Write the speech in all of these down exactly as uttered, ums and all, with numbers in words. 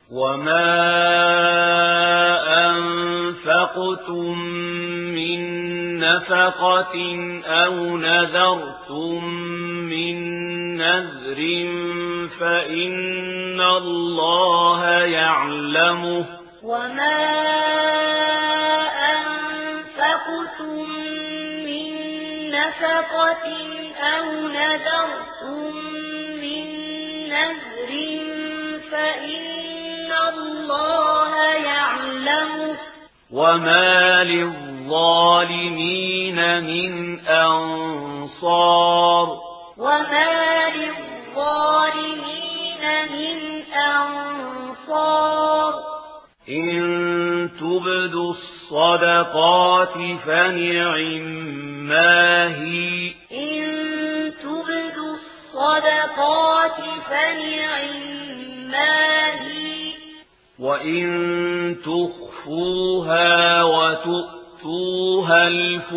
وما أنفقتم من نفقة أو نذرتم من نذر فإن الله يعلمه وما أنفقتم من نفقة أو نذرتم من نذر فإن الله يعلمه وما للظالمين من أنصار وما للظالمين من أنصار إن تبدوا الصدقات فنعما هي إن تبدوا الصدقات فنعما هي وإن تخفوها وتؤتوها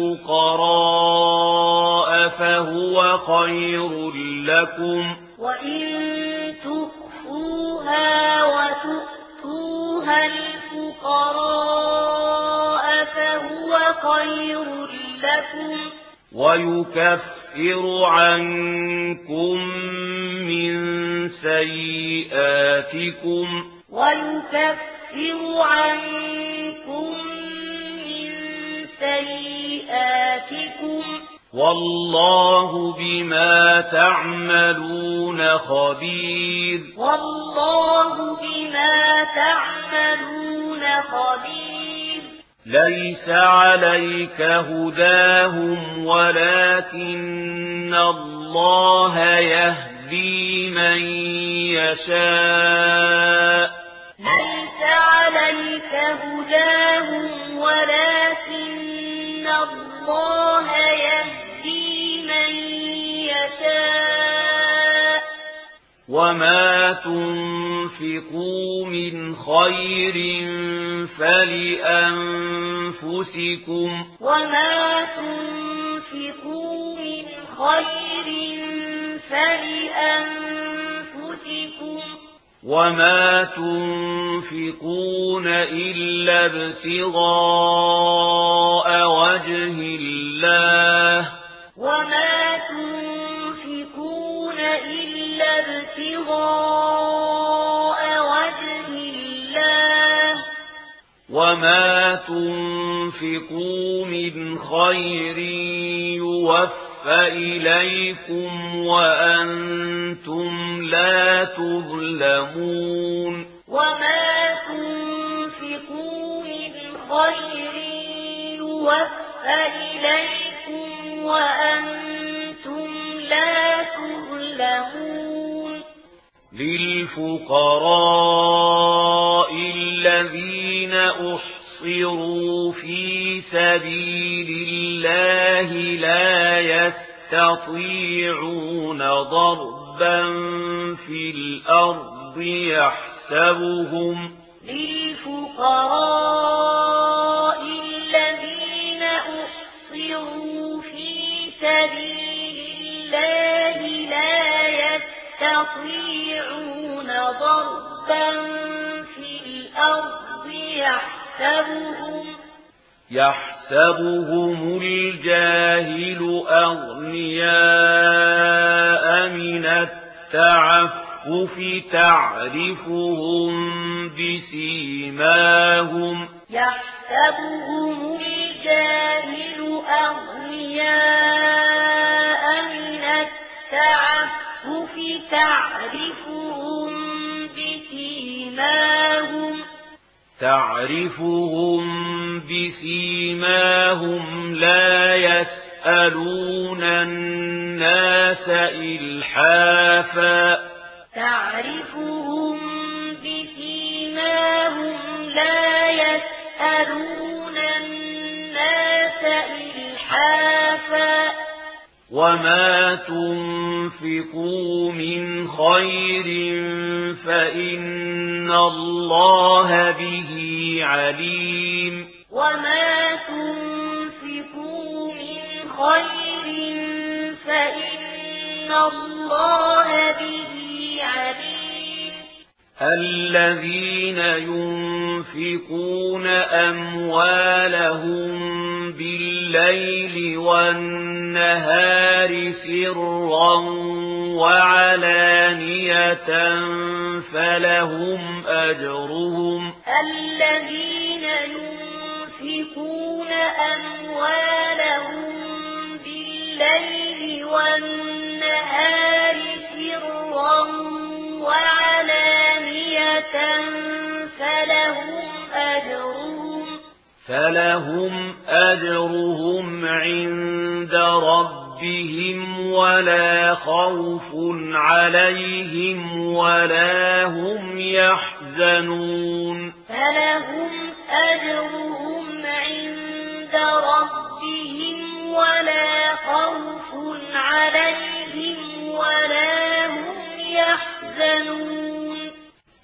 الفقراء فهو خير لكم وإن تخفوها وتؤتوها الفقراء فهو خير لكم ويكفر عنكم من سيئاتكم ويكفر عنكم من سيئاتكم والله بما تعملون خبير والله بما تعملون خبير ليس عليك هداهم ولكن الله يهدي من يشاء ليس عليك هداهم ولكن الله يهدي من يشاء وما تنفقوا من خير فلأنفسكم وما تنفقوا من خير فلأنفسكم وما تنفقون إلا ابتغاء وجه الله وما تنفقون إلا ابتغاء وجه الله وما تنفقوا من خير يوفى إليكم وأنتم لا تظلمون وما تنفقوا من خير يوفى إليكم وأنتم لا تظلمون للفقراء الذين أحصروا في سبيل الله لا يستطيعون ضربا في الأرض يحسبهم للفقراء الذين أحصروا في سبيل الله لا يستطيعون ضربا في الأرض يحسبهم يحسبهم الجاهل أغنياء من التعفف تعرفهم بسيماهم يحسبهم الجاهل أغنياء من التعفف تعرفهم بسيماهم تعرفهم بسيماهم لا يسألون الناس إلحافا تعرفهم بسيماهم لا يسألون الناس إلحافا وما تنفقوا من خير فإن الله به عليم وما تنفقوا من خير فإن الله به عليم الذين ينفقون أموالهم بالليل والنهار سرا وعلانية فلهم أجرهم الذين ينفقون أموالهم بالليل والنهار سرا وعلانية فلهم أجرهم فلهم أجرهم عند ربهم ولا خوف عليهم ولا هم يحزنون فلهم أجرهم عند ربهم ولا خوف عليهم ولا هم يحزنون